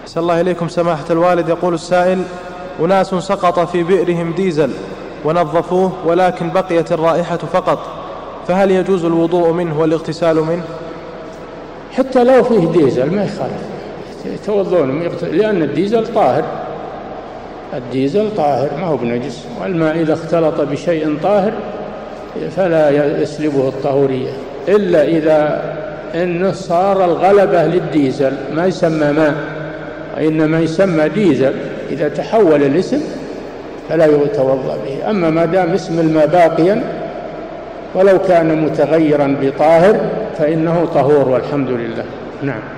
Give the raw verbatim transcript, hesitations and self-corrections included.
أحسن الله إليكم سماحة الوالد. يقول السائل: أناس سقط في بئرهم ديزل ونظفوه ولكن بقيت الرائحة فقط، فهل يجوز الوضوء منه والاغتسال منه؟ حتى لو فيه ديزل ما يخالف يتوضون، لأن الديزل طاهر، الديزل طاهر ما هو بنجس، والماء إذا اختلط بشيء طاهر فلا يسلبه الطهورية، إلا إذا إنه صار الغلبة للديزل ما يسمى ماء، وإنما يسمى ديزل. إذا تحول الاسم فلا يتوضأ به. أما ما دام اسم الماء باقيا ولو كان متغيرا بطاهر فإنه طهور والحمد لله. نعم.